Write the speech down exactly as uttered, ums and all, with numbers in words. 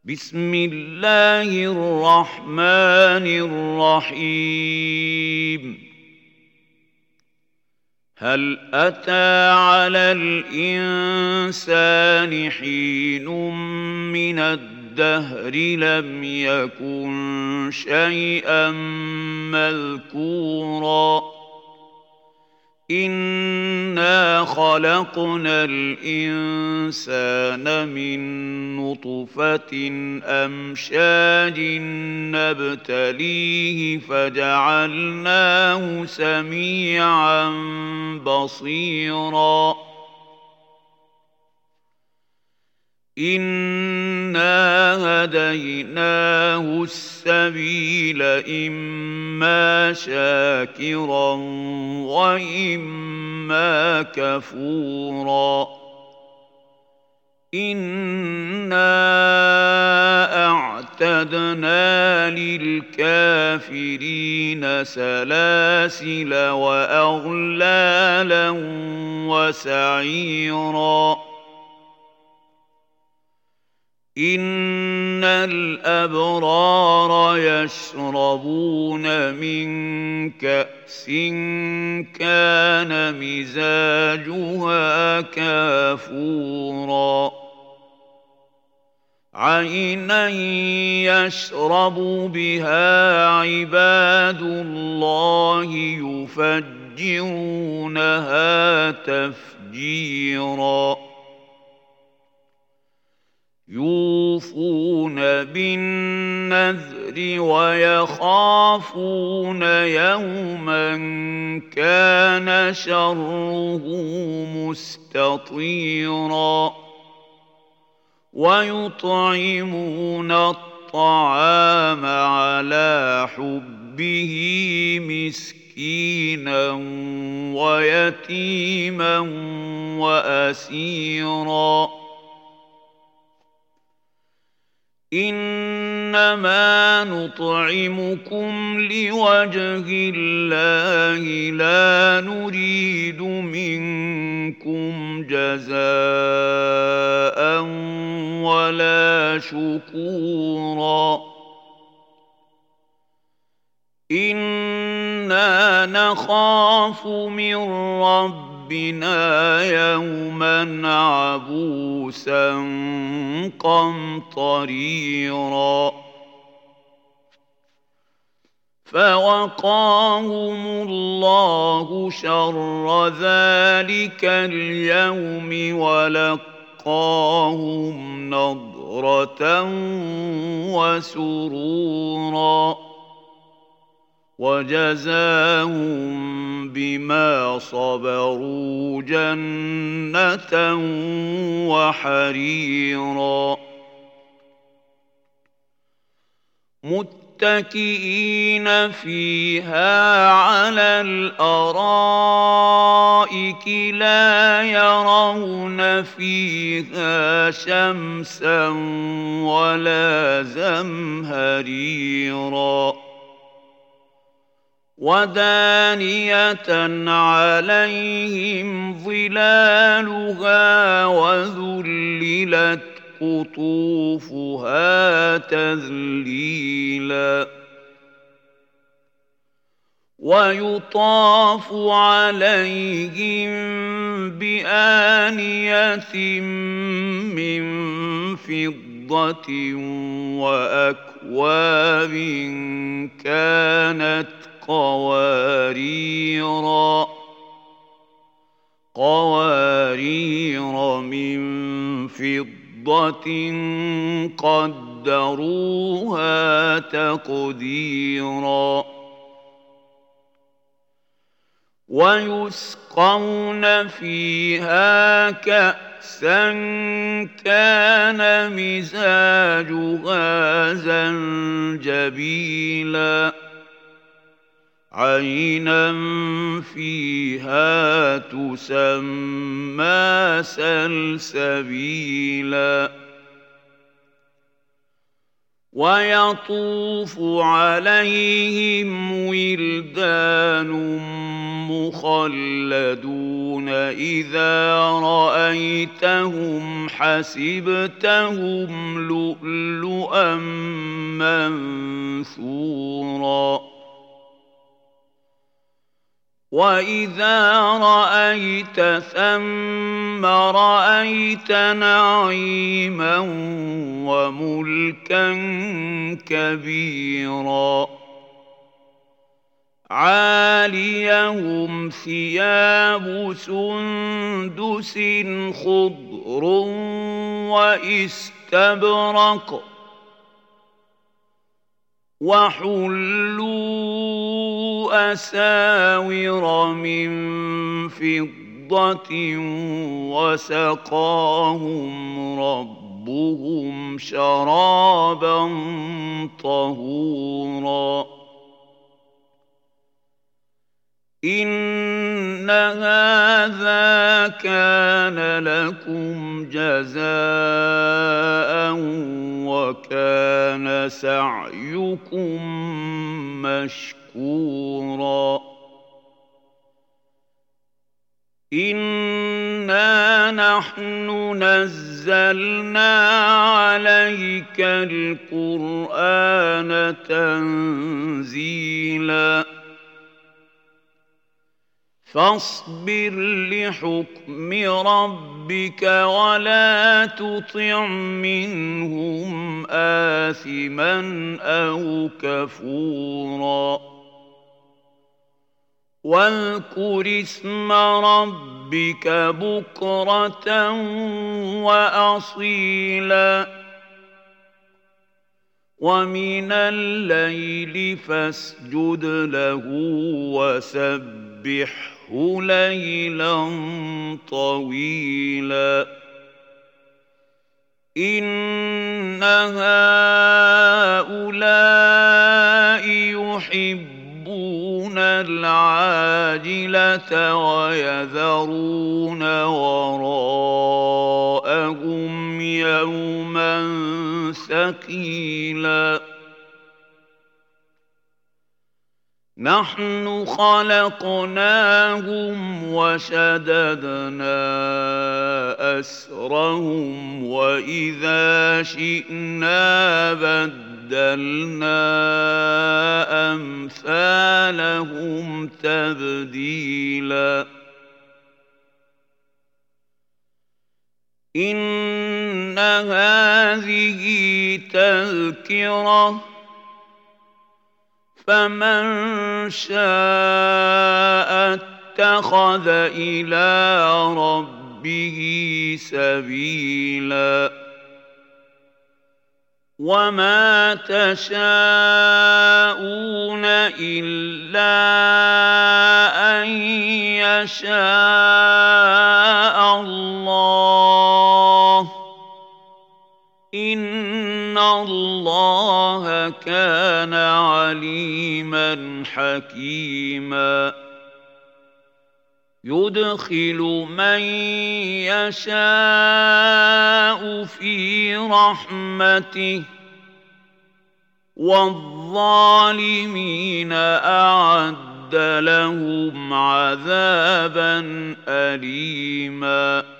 بسم الله الرحمن الرحيم. هل أتى على الإنسان حين من الدهر لم يكن شيئا مذكورا إنا خلقنا الإنسان من نطفة أمشاج نبتليه فجعلناه سميعا بصيرا إنا هديناه السبيل إما شاكرا وإما كفورا إنا أعتدنا للكافرين سلاسل وأغلالا وسعيرا إن الأبرار يشربون من كأس كان مزاجها كافورا عينا يشرب بها عباد الله يفجرونها تفجيرا يوفون بالنذر ويخافون يوما كان شره مستطيرا ويطعمون الطعام على حبه مسكينا ويتيما وأسيرا إنما نطعمكم لوجه الله لا نريد منكم جزاء ولا شكورا إنا نخاف من ربنا ربنا يوما عبوسا قمطريرا فوقاهم الله شر ذلك اليوم ولقاهم نضرة وسرورا وجزاهم بما صبروا جنة وحريرا متكئين فيها على الأرائك لا يرون فيها شمسا ولا زمهريرا ودانية عليهم ظلالها وذللت قطوفها تذليلا ويطاف عليهم بآنية من فضة وأكواب كانت قواريرا قوارير من فضة قدروها تقديرا ويسقون فيها كأسا كان مزاجها زنجبيلا عينا فيها تسمى سلسبيلا ويطوف عليهم ولدان مخلدون إذا رأيتهم حسبتهم لؤلؤا هباء منثورا وإذا رأيت ثم رأيت نعيما وملكا كبيرا عاليهم ثياب سندس خضر واستبرق وحلوا أساور من فضة وسقاهم ربهم شرابا طهورا إن هذا كان لكم جزاء وكان سعيكم مشكورا إنا نحن نزلنا عليك القرآن تنزيلا فاصبر لحكم ربك ولا تطع منهم آثما أو كفورا واذكر اسم ربك بكرة وأصيلا ومن الليل فاسجد له وسبحه ليلا طويلا إن هؤلاء يحبون العاجلة ويذرون وراءهم يوما ثقيلا نحن خلقناهم وشددنا أسرهم وإذا شئنا بدلنا أمثالهم تبديلا إن هذه تذكرة فمن شاء اتخذ إلى ربه سبيلا وما تشاءون إلا أن يشاء الله إن الله كان عليما حكيما يدخل من يشاء في رحمته والظالمين أعد لهم عذابا أليما